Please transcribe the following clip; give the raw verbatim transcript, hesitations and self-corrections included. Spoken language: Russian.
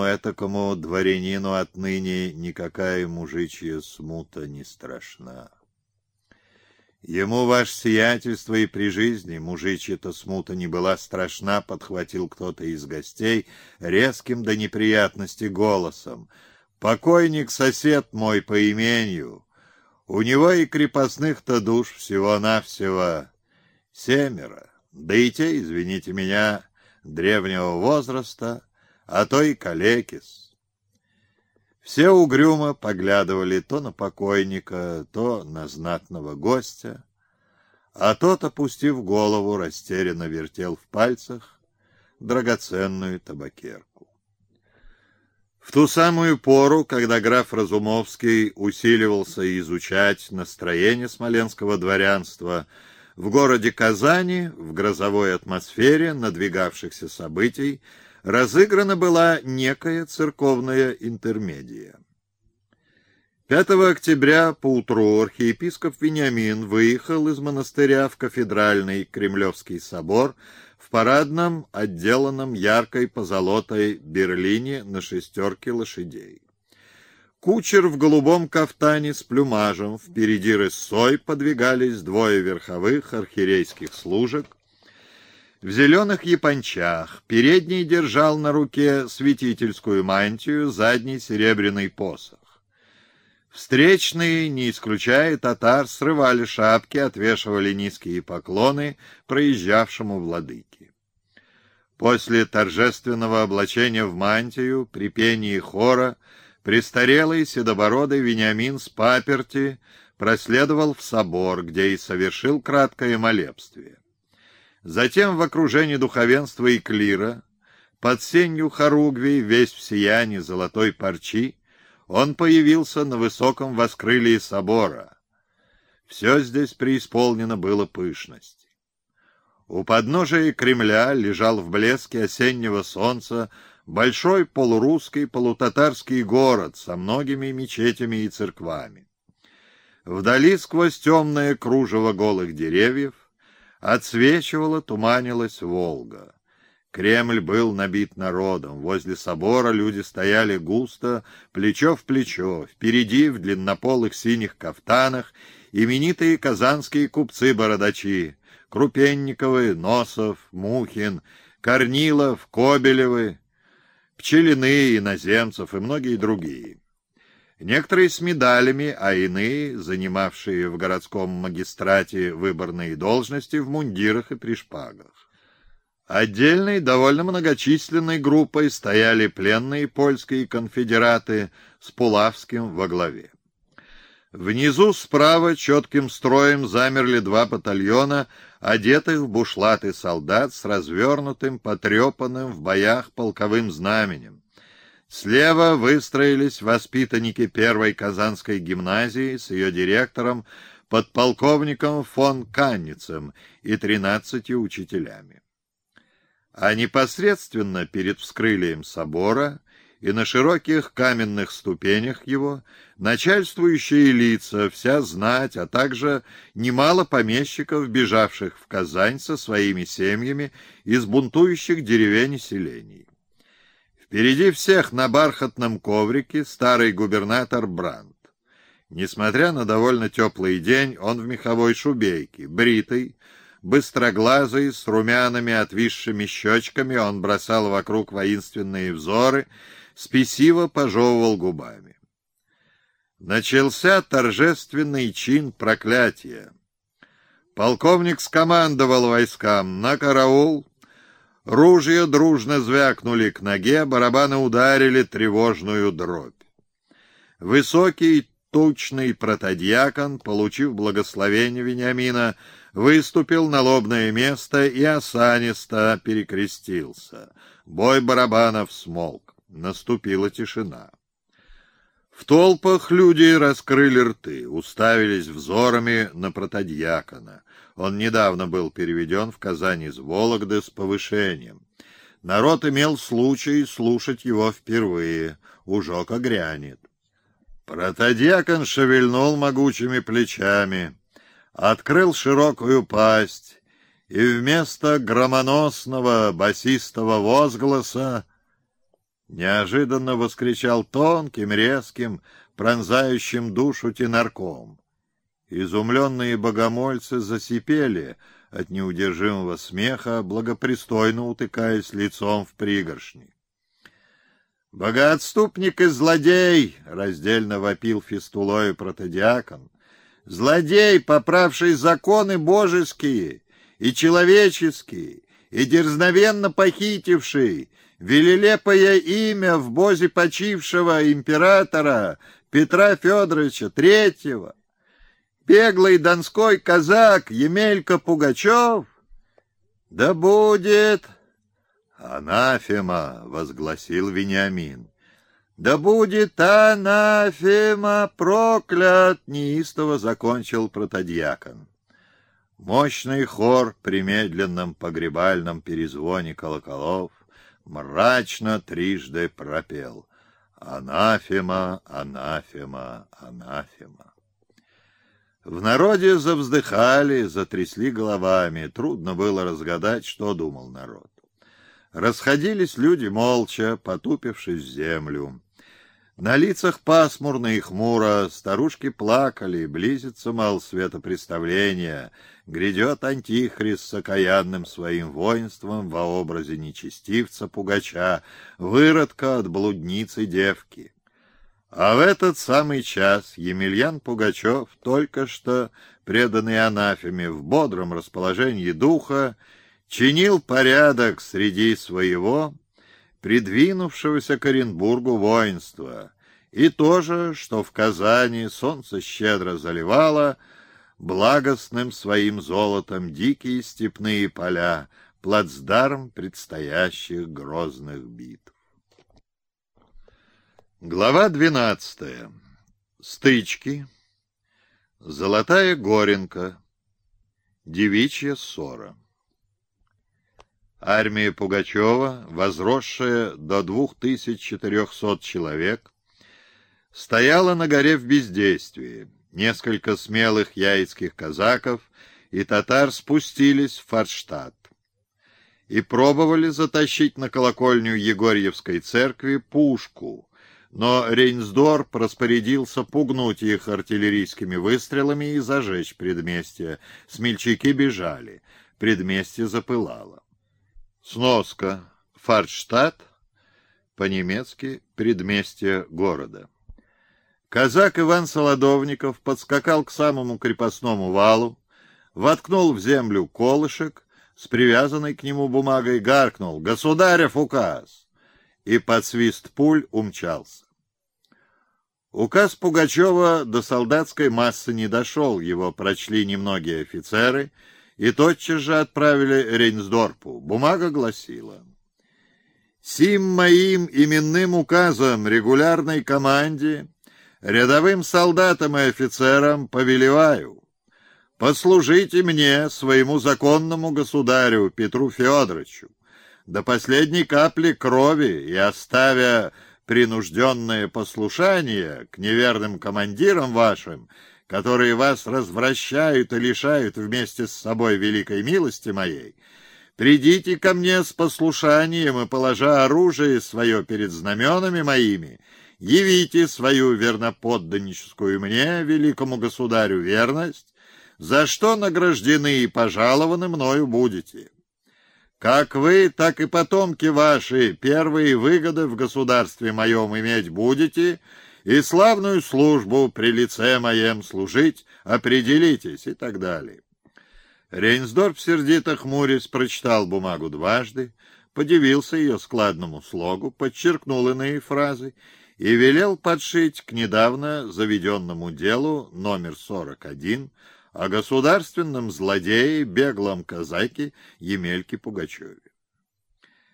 этакому дворянину отныне никакая мужичья смута не страшна. Ему, ваше сиятельство, и при жизни мужичья-то смута не была страшна, подхватил кто-то из гостей резким до неприятности голосом. Покойник сосед мой по имению. У него и крепостных-то душ всего-навсего семеро, да и те, извините меня, древнего возраста, а то и калекис. Все угрюмо поглядывали то на покойника, то на знатного гостя, а тот, опустив голову, растерянно вертел в пальцах драгоценную табакерку. В ту самую пору, когда граф Разумовский усиливался изучать настроение смоленского дворянства, в городе Казани, в грозовой атмосфере надвигавшихся событий, разыграна была некая церковная интермедия. пятого октября поутру архиепископ Вениамин выехал из монастыря в кафедральный Кремлевский собор в парадном, отделанном яркой позолотой берлине на шестерке лошадей. Кучер в голубом кафтане с плюмажем, впереди рысцой подвигались двое верховых архиерейских служек, в зеленых япончах, передний держал на руке святительскую мантию, задний серебряный посох. Встречные, не исключая татар, срывали шапки, отвешивали низкие поклоны проезжавшему владыке. После торжественного облачения в мантию, при пении хора, престарелый седобородый Вениамин с паперти проследовал в собор, где и совершил краткое молебствие. Затем в окружении духовенства и клира, под сенью хоругвий, весь в сиянии золотой парчи, он появился на высоком воскрылии собора. Все здесь преисполнено было пышности. У подножия Кремля лежал в блеске осеннего солнца большой полурусский, полутатарский город со многими мечетями и церквами. Вдали сквозь темное кружево голых деревьев отсвечивала, туманилась Волга. Кремль был набит народом. Возле собора люди стояли густо, плечо в плечо. Впереди, в длиннополых синих кафтанах, именитые казанские купцы-бородачи: Крупенниковы, Носов, Мухин, Корнилов, Кобелевы, Пчелины, иноземцев и многие другие. Некоторые с медалями, а иные, занимавшие в городском магистрате выборные должности, в мундирах и при шпагах. Отдельной, довольно многочисленной группой стояли пленные польские конфедераты с Пулавским во главе. Внизу справа четким строем замерли два батальона, одетых в бушлаты солдат с развернутым, потрепанным в боях полковым знаменем. Слева выстроились воспитанники первой Казанской гимназии с ее директором, подполковником фон Канницем и тринадцатью учителями. А непосредственно перед вскрылием собора и на широких каменных ступенях его начальствующие лица, вся знать, а также немало помещиков, бежавших в Казань со своими семьями из бунтующих деревень и селений. Впереди всех на бархатном коврике старый губернатор Брандт. Несмотря на довольно теплый день, он в меховой шубейке, бритый, быстроглазый, с румяными отвисшими щечками, он бросал вокруг воинственные взоры, спесиво пожевывал губами. Начался торжественный чин проклятия. Полковник скомандовал войскам: на караул. Ружья дружно звякнули к ноге, барабаны ударили тревожную дробь. Высокий, тучный протодьякон, получив благословение Вениамина, выступил на лобное место и осанисто перекрестился. Бой барабанов смолк. Наступила тишина. В толпах люди раскрыли рты, уставились взорами на протодьякона. Он недавно был переведен в Казань из Вологды с повышением. Народ имел случай слушать его впервые. Ужока грянет. Протодьякон шевельнул могучими плечами, открыл широкую пасть, и вместо громоносного басистого возгласа неожиданно воскричал тонким, резким, пронзающим душу тенорком. Изумленные богомольцы засипели от неудержимого смеха, благопристойно утыкаясь лицом в пригоршни. «Богоотступник и злодей!» — раздельно вопил фистулою протодиакон. «Злодей, поправший законы божеские и человеческие, и дерзновенно похитивший велелепое имя в бозе почившего императора Петра Федоровича Третьего, беглый донской казак Емелька Пугачев, да будет...» «Анафема!» — возгласил Вениамин. «Да будет анафема проклят!» — неистово закончил протодиакон. Мощный хор при медленном погребальном перезвоне колоколов мрачно трижды пропел: «Анафема, анафема, анафема». В народе завздыхали, затрясли головами, трудно было разгадать, что думал народ. Расходились люди молча, потупившись в землю. На лицах пасмурно и хмуро, старушки плакали, близится, мол, светопреставление, грядет антихрист с окаянным своим воинством во образе нечестивца Пугача, выродка от блудницы девки. А в этот самый час Емельян Пугачев, только что преданный анафеме, в бодром расположении духа, чинил порядок среди своего придвинувшегося к Оренбургу воинства, и то же, что в Казани солнце щедро заливало благостным своим золотом дикие степные поля, плацдарм предстоящих грозных битв. Глава двенадцатая. Стычки. Золотая Горенка. Девичья ссора. Армия Пугачева, возросшая до двух тысяч четырехсот человек, стояла на горе в бездействии. Несколько смелых яицких казаков и татар спустились в Форштадт и пробовали затащить на колокольню Егорьевской церкви пушку, но Рейнсдорф распорядился пугнуть их артиллерийскими выстрелами и зажечь предместье. Смельчаки бежали, предместье запылало. Сноска. Форштадт, по-немецки предместье города. Казак Иван Солодовников подскакал к самому крепостному валу, воткнул в землю колышек с привязанной к нему бумагой, гаркнул «Государев указ!» и под свист пуль умчался. Указ Пугачева до солдатской массы не дошел, его прочли немногие офицеры и тотчас же отправили Рейнсдорфу. Бумага гласила: «Сим моим именным указом регулярной команде, рядовым солдатам и офицерам повелеваю: послужите мне, своему законному государю Петру Федоровичу, до последней капли крови, и, оставя принужденное послушание к неверным командирам вашим, которые вас развращают и лишают вместе с собой великой милости моей, придите ко мне с послушанием и, положа оружие свое перед знаменами моими, явите свою верноподданническую мне, великому государю, верность, за что награждены и пожалованы мною будете. Как вы, так и потомки ваши первые выгоды в государстве моем иметь будете, и славную службу при лице моем служить определитесь», и так далее. Рейнсдорф, сердито хмурясь, прочитал бумагу дважды, подивился ее складному слогу, подчеркнул иные фразы и велел подшить к недавно заведенному делу номер сорок один о государственном злодее, беглом казаке Емельке Пугачеве.